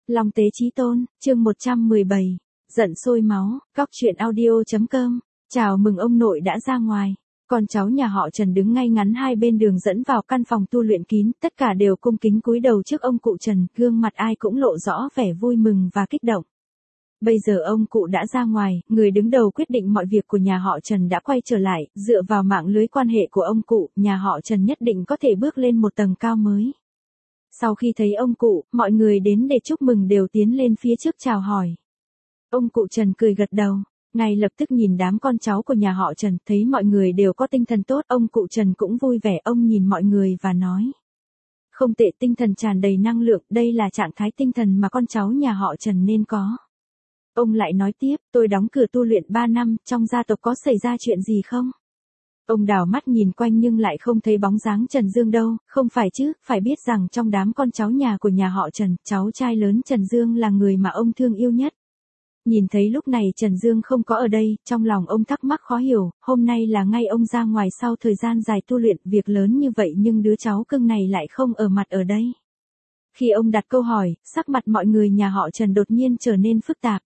Long Tế Chí Tôn, chương 117. Giận sôi máu, Cóc truyện audio.com. Chào mừng ông nội đã ra ngoài. Con cháu nhà họ Trần đứng ngay ngắn hai bên đường dẫn vào căn phòng tu luyện kín, tất cả đều cung kính cúi đầu trước ông cụ Trần, gương mặt ai cũng lộ rõ vẻ vui mừng và kích động. Bây giờ ông cụ đã ra ngoài, người đứng đầu quyết định mọi việc của nhà họ Trần đã quay trở lại, dựa vào mạng lưới quan hệ của ông cụ, nhà họ Trần nhất định có thể bước lên một tầng cao mới. Sau khi thấy ông cụ, mọi người đến để chúc mừng đều tiến lên phía trước chào hỏi. Ông cụ Trần cười gật đầu, ngay lập tức nhìn đám con cháu của nhà họ Trần, thấy mọi người đều có tinh thần tốt, ông cụ Trần cũng vui vẻ, ông nhìn mọi người và nói. Không tệ, tinh thần tràn đầy năng lượng, đây là trạng thái tinh thần mà con cháu nhà họ Trần nên có. Ông lại nói tiếp, tôi đóng cửa tu luyện 3 năm, trong gia tộc có xảy ra chuyện gì không? Ông đảo mắt nhìn quanh nhưng lại không thấy bóng dáng Trần Dương đâu, không phải chứ, phải biết rằng trong đám con cháu nhà của nhà họ Trần, cháu trai lớn Trần Dương là người mà ông thương yêu nhất. Nhìn thấy lúc này Trần Dương không có ở đây, trong lòng ông thắc mắc khó hiểu, hôm nay là ngay ông ra ngoài sau thời gian dài tu luyện, việc lớn như vậy nhưng đứa cháu cưng này lại không ở mặt ở đây. Khi ông đặt câu hỏi, sắc mặt mọi người nhà họ Trần đột nhiên trở nên phức tạp.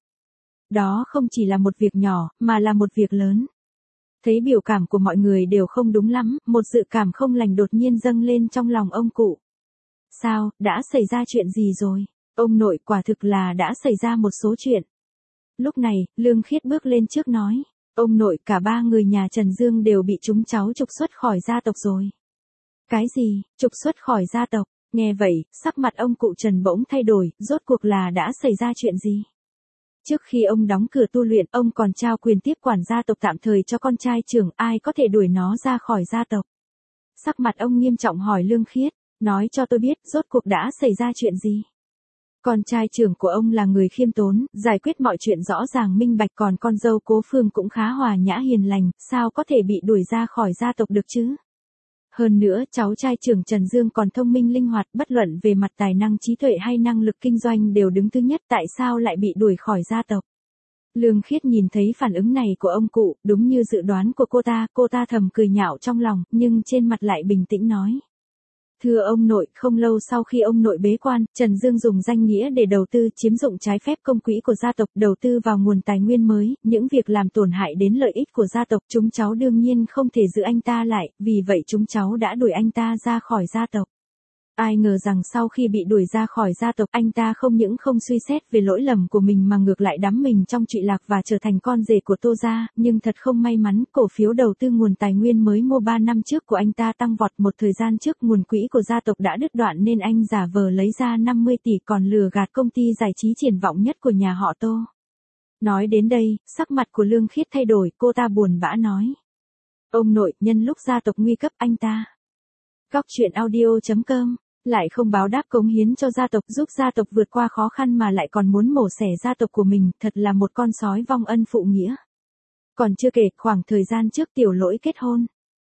Đó không chỉ là một việc nhỏ, mà là một việc lớn. Thấy biểu cảm của mọi người đều không đúng lắm, một dự cảm không lành đột nhiên dâng lên trong lòng ông cụ. Sao, đã xảy ra chuyện gì rồi? Ông nội, quả thực là đã xảy ra một số chuyện. Lúc này, Lương Khiết bước lên trước nói. Ông nội, cả ba người nhà Trần Dương đều bị chúng cháu trục xuất khỏi gia tộc rồi. Cái gì, trục xuất khỏi gia tộc? Nghe vậy, sắc mặt ông cụ Trần bỗng thay đổi, rốt cuộc là đã xảy ra chuyện gì? Trước khi ông đóng cửa tu luyện, ông còn trao quyền tiếp quản gia tộc tạm thời cho con trai trưởng, ai có thể đuổi nó ra khỏi gia tộc. Sắc mặt ông nghiêm trọng hỏi Lương Khiết, nói cho tôi biết, rốt cuộc đã xảy ra chuyện gì. Con trai trưởng của ông là người khiêm tốn, giải quyết mọi chuyện rõ ràng minh bạch, còn con dâu Cố Phương cũng khá hòa nhã hiền lành, sao có thể bị đuổi ra khỏi gia tộc được chứ? Hơn nữa, cháu trai trưởng Trần Dương còn thông minh linh hoạt, bất luận về mặt tài năng trí tuệ hay năng lực kinh doanh đều đứng thứ nhất, tại sao lại bị đuổi khỏi gia tộc? Lương Khiết nhìn thấy phản ứng này của ông cụ, đúng như dự đoán của cô ta thầm cười nhạo trong lòng, nhưng trên mặt lại bình tĩnh nói. Thưa ông nội, không lâu sau khi ông nội bế quan, Trần Dương dùng danh nghĩa để đầu tư, chiếm dụng trái phép công quỹ của gia tộc, đầu tư vào nguồn tài nguyên mới, những việc làm tổn hại đến lợi ích của gia tộc, chúng cháu đương nhiên không thể giữ anh ta lại, vì vậy chúng cháu đã đuổi anh ta ra khỏi gia tộc. Ai ngờ rằng sau khi bị đuổi ra khỏi gia tộc, anh ta không những không suy xét về lỗi lầm của mình mà ngược lại đắm mình trong trụy lạc và trở thành con rể của Tô gia, nhưng thật không may mắn, cổ phiếu đầu tư nguồn tài nguyên mới mua 3 năm trước của anh ta tăng vọt, một thời gian trước nguồn quỹ của gia tộc đã đứt đoạn nên anh giả vờ lấy ra 50 tỷ còn lừa gạt công ty giải trí triển vọng nhất của nhà họ Tô. Nói đến đây, sắc mặt của Lương Khiết thay đổi, cô ta buồn bã nói. Ông nội, nhân lúc gia tộc nguy cấp anh ta. Cóc truyện audio.com. Lại không báo đáp cống hiến cho gia tộc, giúp gia tộc vượt qua khó khăn mà lại còn muốn mổ xẻ gia tộc của mình, thật là một con sói vong ân phụ nghĩa. Còn chưa kể, khoảng thời gian trước Tiểu Lỗi kết hôn.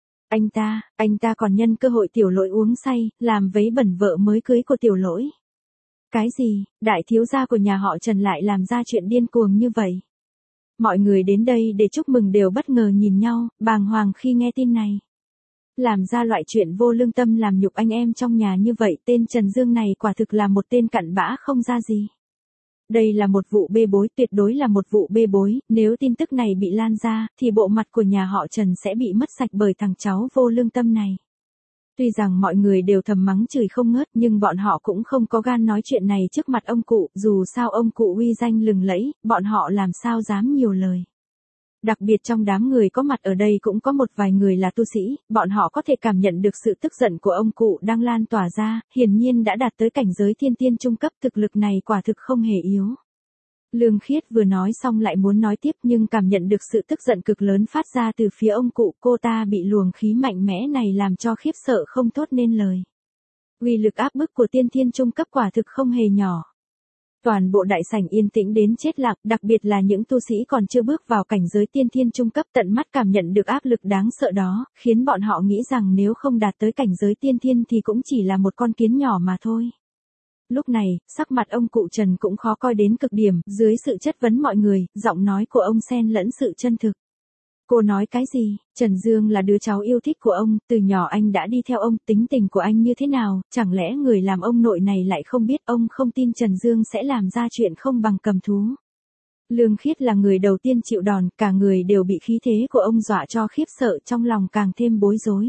Anh ta còn nhân cơ hội Tiểu Lỗi uống say, làm vấy bẩn vợ mới cưới của Tiểu Lỗi. Cái gì, đại thiếu gia của nhà họ Trần lại làm ra chuyện điên cuồng như vậy? Mọi người đến đây để chúc mừng đều bất ngờ nhìn nhau, bàng hoàng khi nghe tin này. Làm ra loại chuyện vô lương tâm làm nhục anh em trong nhà như vậy, tên Trần Dương này quả thực là một tên cặn bã không ra gì. Đây là một vụ bê bối, tuyệt đối là một vụ bê bối, nếu tin tức này bị lan ra, thì bộ mặt của nhà họ Trần sẽ bị mất sạch bởi thằng cháu vô lương tâm này. Tuy rằng mọi người đều thầm mắng chửi không ngớt, nhưng bọn họ cũng không có gan nói chuyện này trước mặt ông cụ, dù sao ông cụ uy danh lừng lẫy, bọn họ làm sao dám nhiều lời. Đặc biệt trong đám người có mặt ở đây cũng có một vài người là tu sĩ, bọn họ có thể cảm nhận được sự tức giận của ông cụ đang lan tỏa ra, hiển nhiên đã đạt tới cảnh giới thiên tiên trung cấp, thực lực này quả thực không hề yếu. Lương Khiết vừa nói xong lại muốn nói tiếp nhưng cảm nhận được sự tức giận cực lớn phát ra từ phía ông cụ, cô ta bị luồng khí mạnh mẽ này làm cho khiếp sợ không thốt nên lời. Uy lực áp bức của tiên thiên trung cấp quả thực không hề nhỏ. Toàn bộ đại sảnh yên tĩnh đến chết lặng, đặc biệt là những tu sĩ còn chưa bước vào cảnh giới tiên thiên trung cấp tận mắt cảm nhận được áp lực đáng sợ đó, khiến bọn họ nghĩ rằng nếu không đạt tới cảnh giới tiên thiên thì cũng chỉ là một con kiến nhỏ mà thôi. Lúc này, sắc mặt ông cụ Trần cũng khó coi đến cực điểm, dưới sự chất vấn mọi người, giọng nói của ông xen lẫn sự chân thực. Cô nói cái gì? Trần Dương là đứa cháu yêu thích của ông, từ nhỏ anh đã đi theo ông, tính tình của anh như thế nào, chẳng lẽ người làm ông nội này lại không biết, ông không tin Trần Dương sẽ làm ra chuyện không bằng cầm thú. Lương Khiết là người đầu tiên chịu đòn, cả người đều bị khí thế của ông dọa cho khiếp sợ, trong lòng càng thêm bối rối.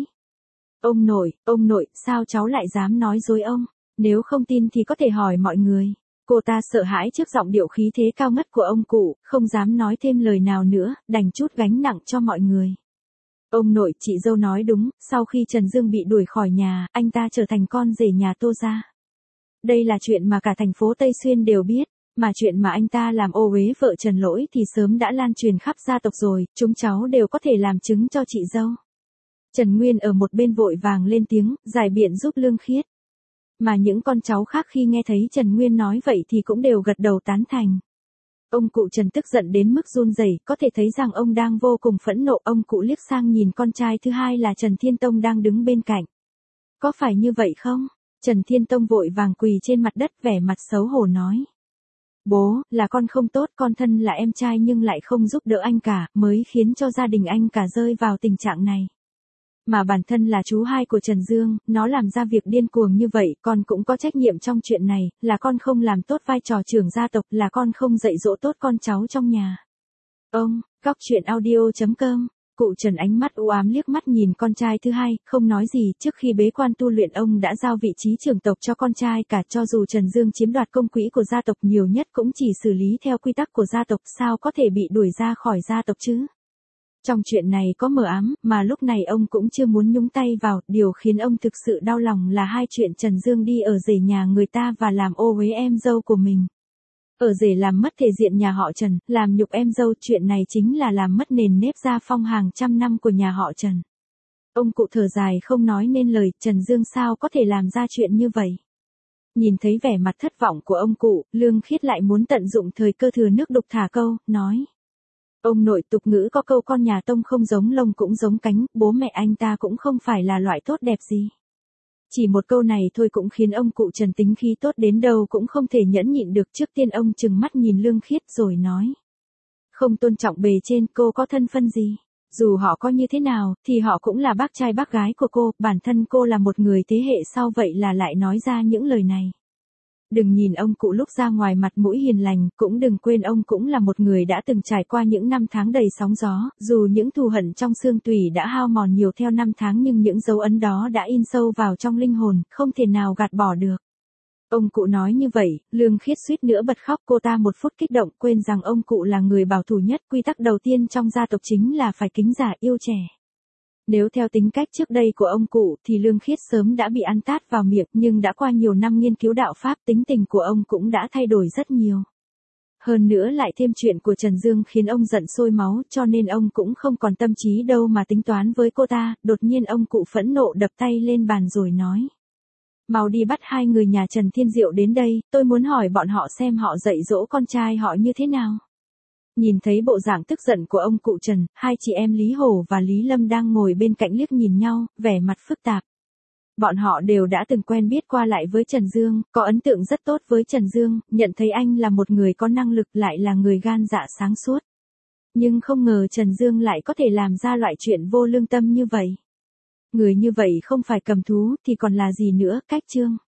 Ông nội, sao cháu lại dám nói dối ông? Nếu không tin thì có thể hỏi mọi người. Cô ta sợ hãi trước giọng điệu khí thế cao ngất của ông cụ, không dám nói thêm lời nào nữa, đành trút gánh nặng cho mọi người. Ông nội, chị dâu nói đúng, sau khi Trần Dương bị đuổi khỏi nhà, anh ta trở thành con rể nhà Tô gia. Đây là chuyện mà cả thành phố Tây Xuyên đều biết, mà chuyện mà anh ta làm ô uế vợ Trần Lỗi thì sớm đã lan truyền khắp gia tộc rồi, chúng cháu đều có thể làm chứng cho chị dâu. Trần Nguyên ở một bên vội vàng lên tiếng, giải biện giúp Lương Khiết. Mà những con cháu khác khi nghe thấy Trần Nguyên nói vậy thì cũng đều gật đầu tán thành. Ông cụ Trần tức giận đến mức run rẩy, có thể thấy rằng ông đang vô cùng phẫn nộ. Ông cụ liếc sang nhìn con trai thứ hai là Trần Thiên Tông đang đứng bên cạnh. Có phải như vậy không? Trần Thiên Tông vội vàng quỳ trên mặt đất vẻ mặt xấu hổ nói. Bố, là con không tốt, con thân là em trai nhưng lại không giúp đỡ anh cả, mới khiến cho gia đình anh cả rơi vào tình trạng này. Mà bản thân là chú hai của Trần Dương, nó làm ra việc điên cuồng như vậy, con cũng có trách nhiệm trong chuyện này, là con không làm tốt vai trò trưởng gia tộc, là con không dạy dỗ tốt con cháu trong nhà. Ông, Góc Truyện Audio.com. Cụ Trần ánh mắt u ám liếc mắt nhìn con trai thứ hai, không nói gì, trước khi bế quan tu luyện ông đã giao vị trí trưởng tộc cho con trai cả, cho dù Trần Dương chiếm đoạt công quỹ của gia tộc nhiều nhất cũng chỉ xử lý theo quy tắc của gia tộc, sao có thể bị đuổi ra khỏi gia tộc chứ? Trong chuyện này có mờ ám, mà lúc này ông cũng chưa muốn nhúng tay vào, điều khiến ông thực sự đau lòng là hai chuyện Trần Dương đi ở rể nhà người ta và làm ô uế em dâu của mình. Ở rể làm mất thể diện nhà họ Trần, làm nhục em dâu, chuyện này chính là làm mất nền nếp gia phong hàng trăm năm của nhà họ Trần. Ông cụ thở dài không nói nên lời, Trần Dương sao có thể làm ra chuyện như vậy. Nhìn thấy vẻ mặt thất vọng của ông cụ, Lương Khiết lại muốn tận dụng thời cơ thừa nước đục thả câu, nói. Ông nội, tục ngữ có câu con nhà Tông không giống lông cũng giống cánh, bố mẹ anh ta cũng không phải là loại tốt đẹp gì. Chỉ một câu này thôi cũng khiến ông cụ Trần tính khí tốt đến đâu cũng không thể nhẫn nhịn được. Trước tiên ông trừng mắt nhìn Lương Khiết rồi nói. Không tôn trọng bề trên, cô có thân phận gì? Dù họ có như thế nào, thì họ cũng là bác trai bác gái của cô, bản thân cô là một người thế hệ sau vậy là lại nói ra những lời này. Đừng nhìn ông cụ lúc ra ngoài mặt mũi hiền lành, cũng đừng quên ông cũng là một người đã từng trải qua những năm tháng đầy sóng gió, dù những thù hận trong xương tủy đã hao mòn nhiều theo năm tháng nhưng những dấu ấn đó đã in sâu vào trong linh hồn, không thể nào gạt bỏ được. Ông cụ nói như vậy, Lương Khiết suýt nữa bật khóc, cô ta một phút kích động quên rằng ông cụ là người bảo thủ nhất, quy tắc đầu tiên trong gia tộc chính là phải kính già yêu trẻ. Nếu theo tính cách trước đây của ông cụ thì Lương Khiết sớm đã bị ăn tát vào miệng, nhưng đã qua nhiều năm nghiên cứu đạo Pháp, tính tình của ông cũng đã thay đổi rất nhiều. Hơn nữa lại thêm chuyện của Trần Dương khiến ông giận sôi máu, cho nên ông cũng không còn tâm trí đâu mà tính toán với cô ta. Đột nhiên ông cụ phẫn nộ đập tay lên bàn rồi nói. Mau đi bắt hai người nhà Trần Thiên Diệu đến đây, tôi muốn hỏi bọn họ xem họ dạy dỗ con trai họ như thế nào. Nhìn thấy bộ dạng tức giận của ông cụ Trần, hai chị em Lý Hổ và Lý Lâm đang ngồi bên cạnh liếc nhìn nhau, vẻ mặt phức tạp. Bọn họ đều đã từng quen biết qua lại với Trần Dương, có ấn tượng rất tốt với Trần Dương, nhận thấy anh là một người có năng lực lại là người gan dạ sáng suốt. Nhưng không ngờ Trần Dương lại có thể làm ra loại chuyện vô lương tâm như vậy. Người như vậy không phải cầm thú thì còn là gì nữa, cách chương.